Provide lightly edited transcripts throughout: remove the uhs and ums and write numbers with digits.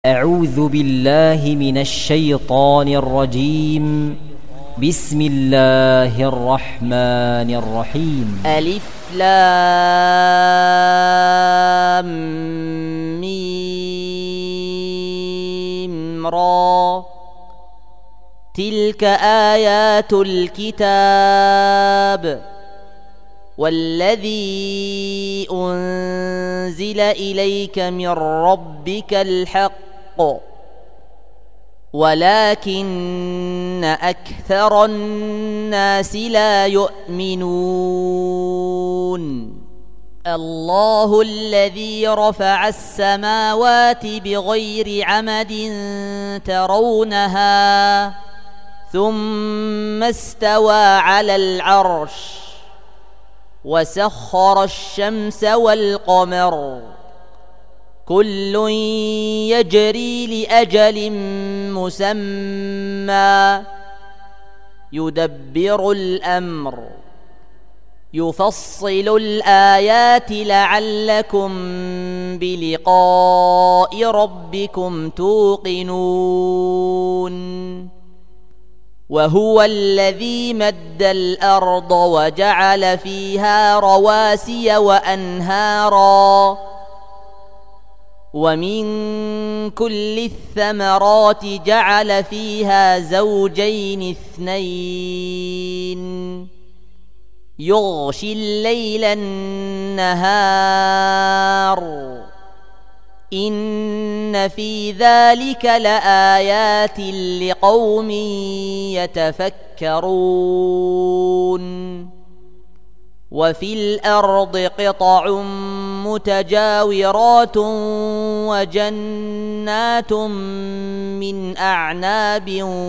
أعوذ بالله من الشيطان الرجيم. بسم الله الرحمن الرحيم. ألف لام ميم را. تلك آيات الكتاب والذي أنزل إليك من ربك الحق ولكن أكثر الناس لا يؤمنون. الله الذي رفع السماوات بغير عمد ترونها ثم استوى على العرش وسخر الشمس والقمر كل يجري لأجل مسمى يدبر الأمر يفصل الآيات لعلكم بلقاء ربكم توقنون. وهو الذي مد الأرض وجعل فيها رواسي وأنهارا ومن كل الثمرات جعل فيها زوجين اثنين يغشي الليل النهار إن في ذلك لآيات لقوم يتفكرون. وفي الأرض قطع متجاورات وجنات من أعناب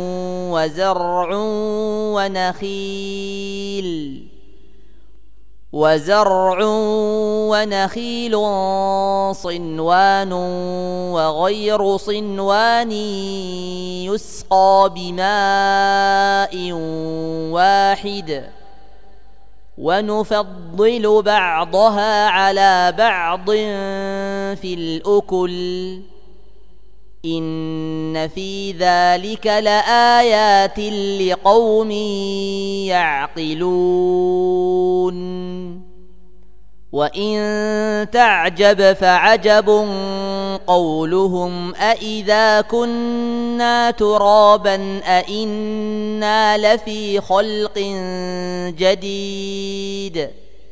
وزرع ونخيل صنوان وغير صنوان يسقى بماء واحد ونفضل بعضها على بعض في الأكل إن في ذلك لآيات لقوم يعقلون. وإن تعجب فعجب قولهم أإذا كنا ترابا أإنا لفي خلق جديد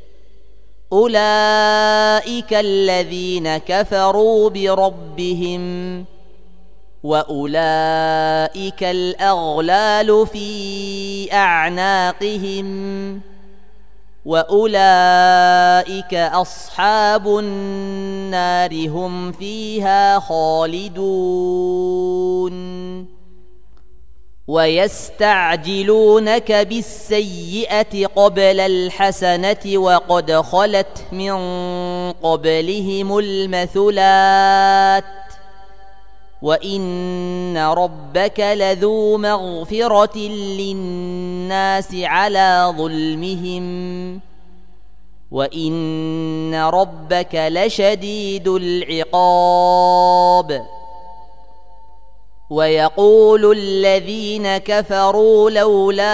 أولئك الذين كفروا بربهم وأولئك الأغلال في أعناقهم وأولئك أصحاب النار هم فيها خالدون. ويستعجلونك بالسيئة قبل الحسنة وقد خلت من قبلهم المثلات وإن ربك لذو مغفرة للناس على ظلمهم وإن ربك لشديد العقاب. ويقول الذين كفروا لولا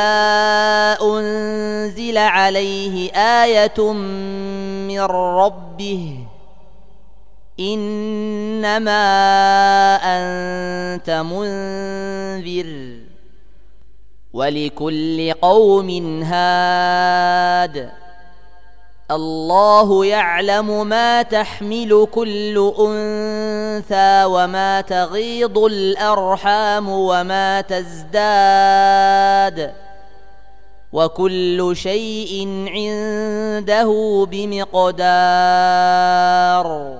أنزل عليه آية من ربه إنما أنت منذر ولكل قوم هاد الله يعلم ما تحمل كل أنثى وما تغيض الأرحام وما تزداد وكل شيء عنده بمقدار.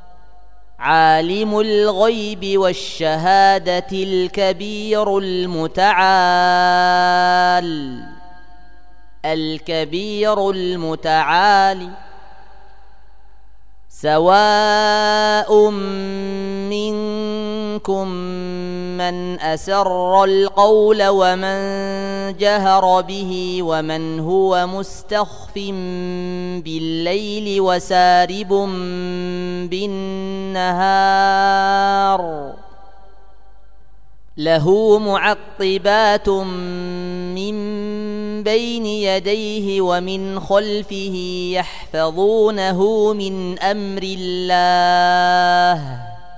عالم الغيب والشهادة الكبير المتعال سواء منكم من أسر القول ومن جهر به ومن هو مستخف بالليل وسارب بالنهار له معقبات من بين يديه ومن خلفه يحفظونه من أمر الله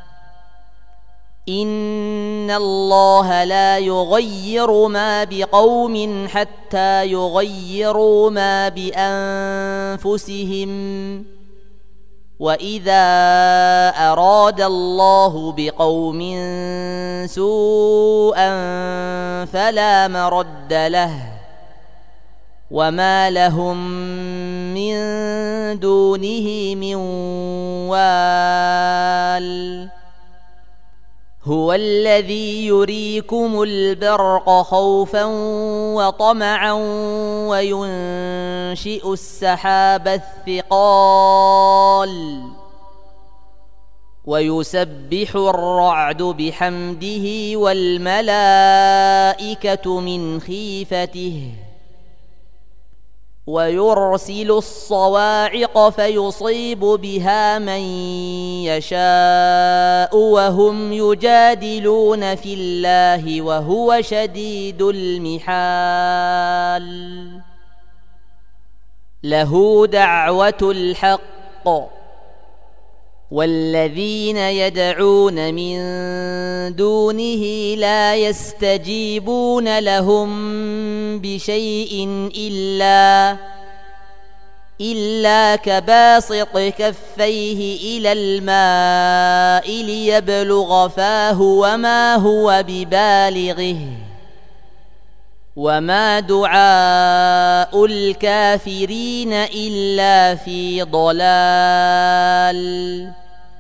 إن الله لا يغير ما بقوم حتى يغيروا ما بأنفسهم وإذا أراد الله بقوم سوءا فلا مرد له وما لهم من دونه من وال هو الذي يريكم البرق خوفا وطمعا وينشئ السحاب الثقال ويسبح الرعد بحمده والملائكة من خيفته ويرسل الصواعق فيصيب بها من يشاء وهم يجادلون في الله وهو شديد المحال له دعوة الحق والذين يدعون من دونه لا يستجيبون لهم بشيء إلا كباسط كفيه إلى الماء ليبلغ فاه وما هو ببالغه وما دعاء الكافرين إلا في ضلال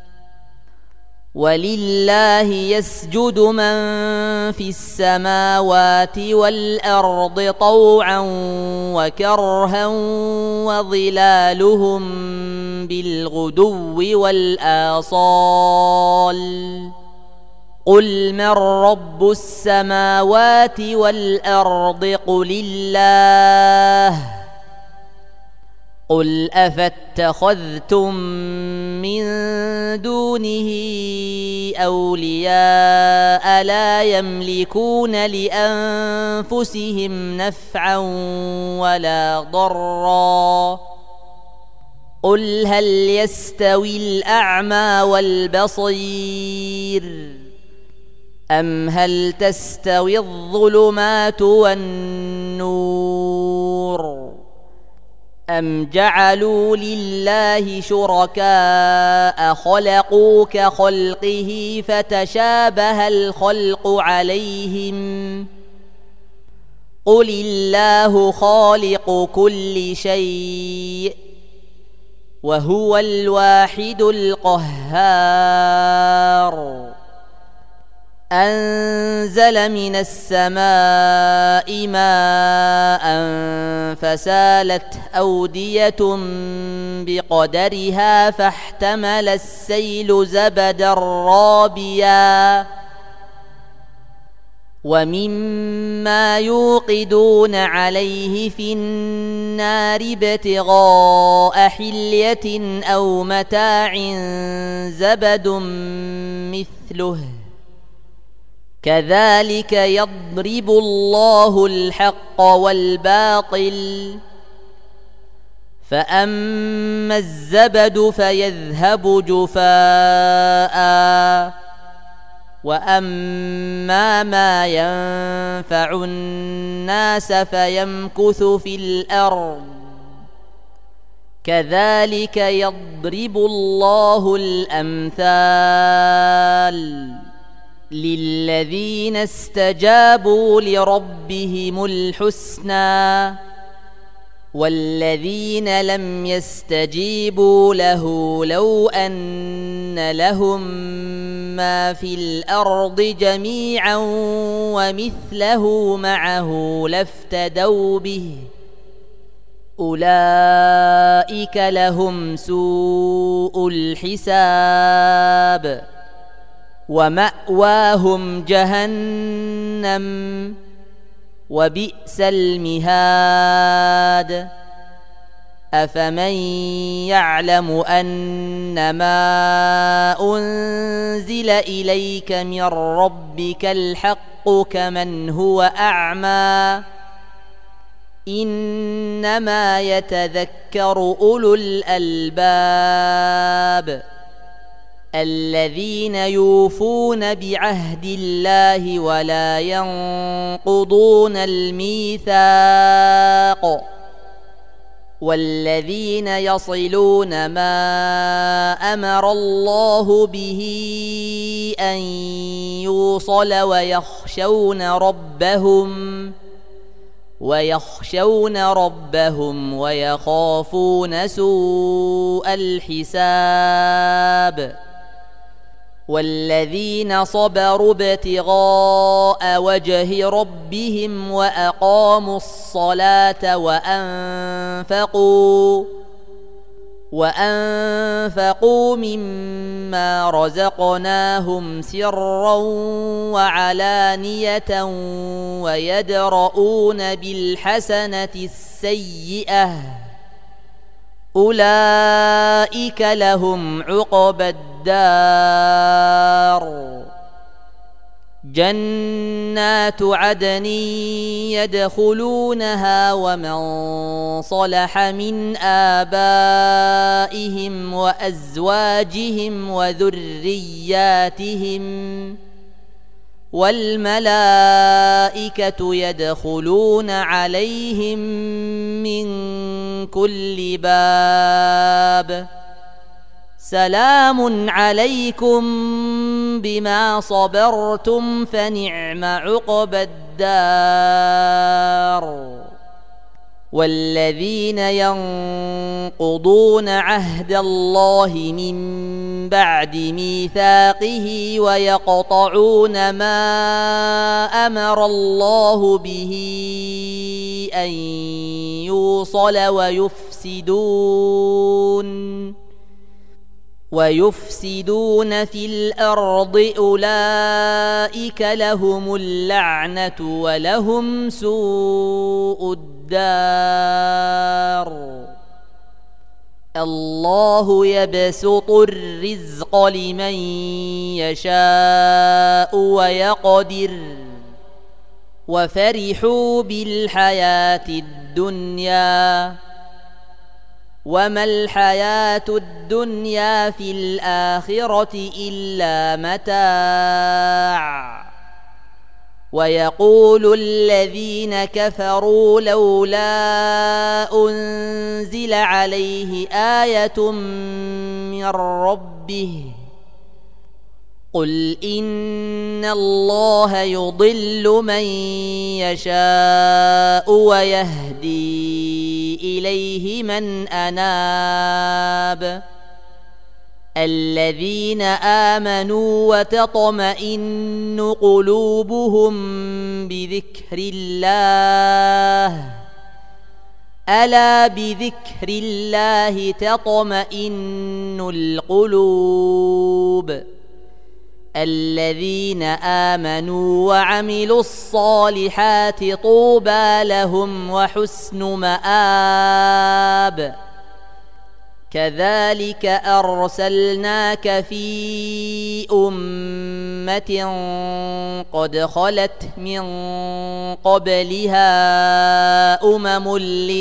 ولله يسجد من في السماوات والأرض طوعا وكرها وظلالهم بالغدو والآصال قل من رب السماوات والأرض قل الله قل أفاتخذتم من دونه أولياء لا يملكون لأنفسهم نفعا ولا ضرا قل هل يستوي الأعمى والبصير أم هل تستوي الظلمات والنور أم جعلوا لله شركاء خلقوا كخلقه فتشابه الخلق عليهم قل الله خالق كل شيء وهو الواحد القهار أنزل من السماء ماء فسالت أودية بقدرها فاحتمل السيل زبدا رابيا ومما يوقدون عليه في النار ابتغاء حلية أو متاع زبد مثله كذلك يضرب الله الحق والباطل فأما الزبد فيذهب جفاء وأما ما ينفع الناس فيمكث في الأرض كذلك يضرب الله الأمثال للذين استجابوا لربهم الحسنى والذين لم يستجيبوا له لو أن لهم ما في الأرض جميعا ومثله معه لافتدوا به أولئك لهم سوء الحساب ومأواهم جهنم وبئس المهاد أفمن يعلم أنما أنزل إليك من ربك الحق كمن هو أعمى إنما يتذكر أولو الألباب الذين يوفون بعهد الله ولا ينقضون الميثاق والذين يصلون ما أمر الله به أن يوصل ويخشون ربهم ويخافون سوء الحساب والذين صبروا ابتغاء وجه ربهم وأقاموا الصلاة وأنفقوا مما رزقناهم سرا وعلانية ويدرؤون بالحسنة السيئة أولئك لهم عقبى الدار جنات عدن يدخلونها ومن صلح من آبائهم وأزواجهم وذرياتهم والملائكة يدخلون عليهم من كل باب سلام عليكم بما صبرتم فنعم عقبى الدار والذين ينقضون عهد الله من بعد ميثاقه ويقطعون ما أمر الله به أن يوصل ويفسدون في الأرض أولئك لهم اللعنة ولهم سوء الدار الله يبسط الرزق لمن يشاء ويقدر وفرحوا بالحياة الدنيا وما الحياة الدنيا في الآخرة إلا متاع ويقول الذين كفروا لولا أنزل عليه آية من ربه قل إن الله يضل من يشاء ويهدي إليه من أناب الذين آمنوا وتطمئن قلوبهم بذكر الله ألا بذكر الله تطمئن القلوب الذين آمنوا وعملوا الصالحات طوبى لهم وحسن مآب كذلك أرسلناك في أمة قد خلت من قبلها أمم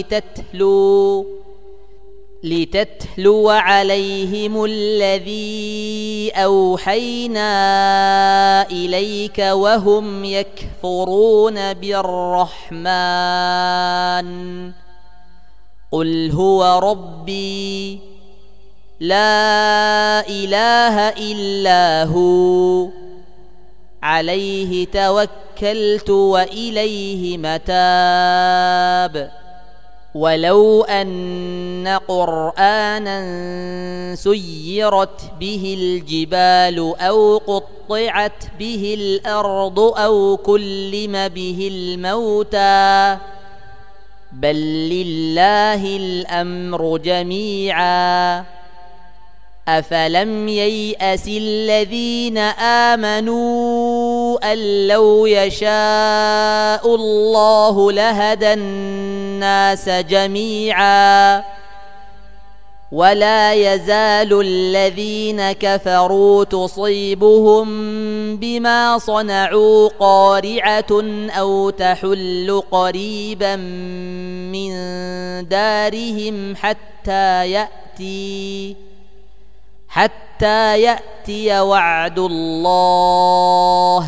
لتتلو عليهم الذي أوحينا إليك وهم يكفرون بالرحمن قل هو ربي لا إله إلا هو عليه توكلت وإليه متاب ولو أن قرآنا سيرت به الجبال أو قطعت به الأرض أو كلم به الموتى بل لله الأمر جميعا أفلم ييأس الذين آمنوا أن لو يشاء الله لهدى الناس جميعا ولا يزال الذين كفروا تصيبهم بما صنعوا قارعة أو تحل قريبا من دارهم حتى يأتي وعد الله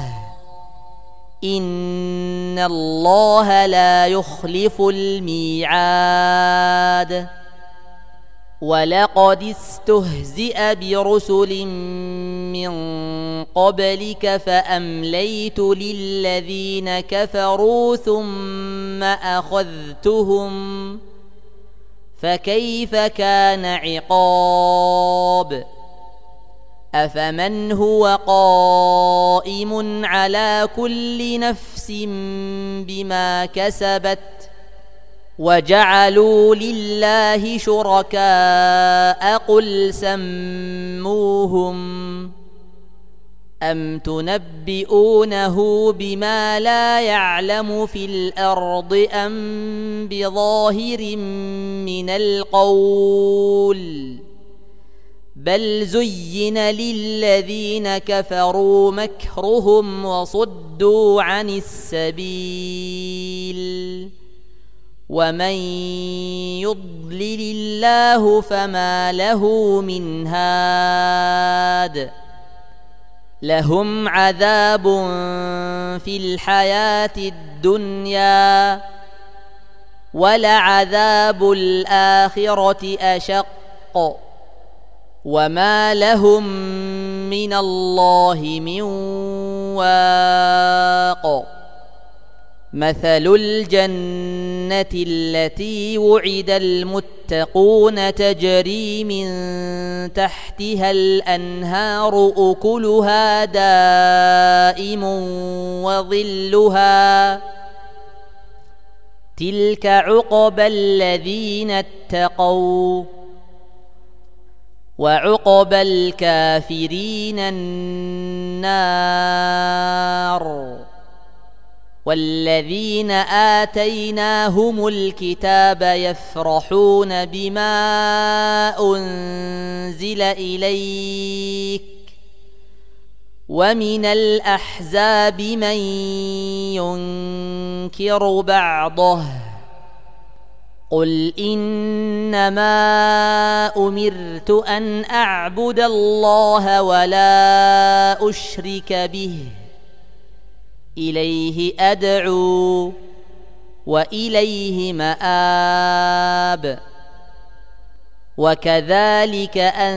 إن الله لا يخلف الميعاد ولقد استهزئ برسل من قبلك فأمليت للذين كفروا ثم أخذتهم فكيف كان عقاب أفمن هو قائم على كل نفس بما كسبت وجعلوا لله شركاء قل سموهم أم تنبئونه بما لا يعلم في الأرض أم بظاهر من القول بل زين للذين كفروا مكرهم وصدوا عن السبيل ومن يضلل الله فما له من هاد لهم عذاب في الحياة الدنيا ولعذاب الآخرة أشق وما لهم من الله من واق مثل الجنة التي وعد المتقون تجري من تحتها الأنهار أكلها دائم وظلها تلك عقبى الذين اتقوا وعقبى الكافرين النار والذين آتيناهم الكتاب يفرحون بما أنزل إليك ومن الأحزاب من ينكر بعضه قل إنما أمرت أن أعبد الله ولا أشرك به إليه أدعو وإليه مآب وكذلك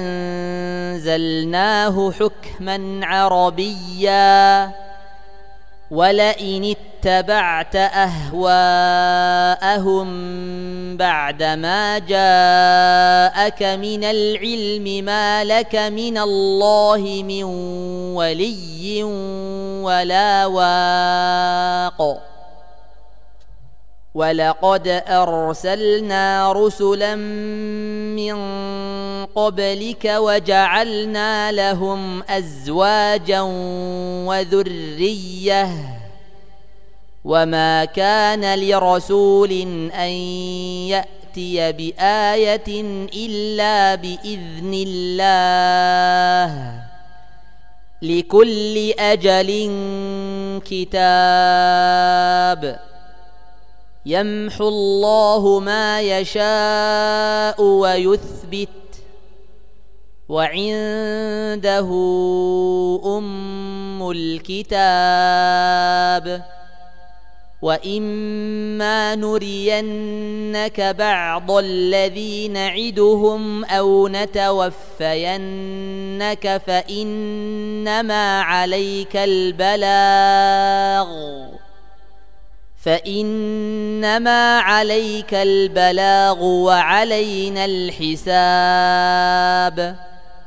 أنزلناه حكما عربيا ولئن اتبعت أهواءهم بعدما جاءك من العلم ما لك من الله من ولي ولا واق ولقد أرسلنا رسلا من قبلك وجعلنا لهم أزواجا وذرية وما كان لرسول أن يأتي بآية إلا بإذن الله لكل أجل كتاب يمحو الله ما يشاء ويثبت وعنده أم الكتاب وإما نرينك بعض الذي نعدهم أو نتوفينك فإنما عليك البلاغ وعلينا الحساب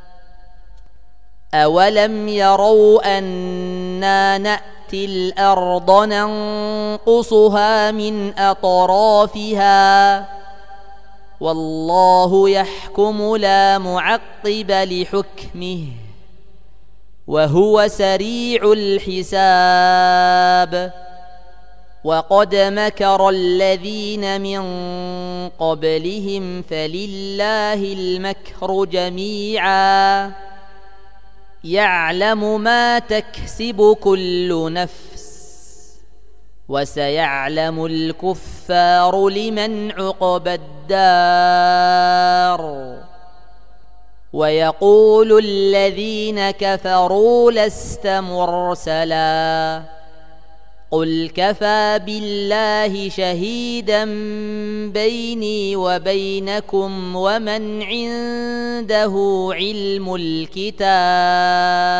أولم يروا أنا نأتي الأرض ننقصها من أطرافها والله يحكم لا معقب لحكمه وهو سريع الحساب وقد مكر الذين من قبلهم فلله المكر جميعا يعلم ما تكسب كل نفس وسيعلم الكفار لمن عقبى الدار ويقول الذين كفروا لست مرسلا قل كفى بالله شهيدا بيني وبينكم ومن عنده علم الكتاب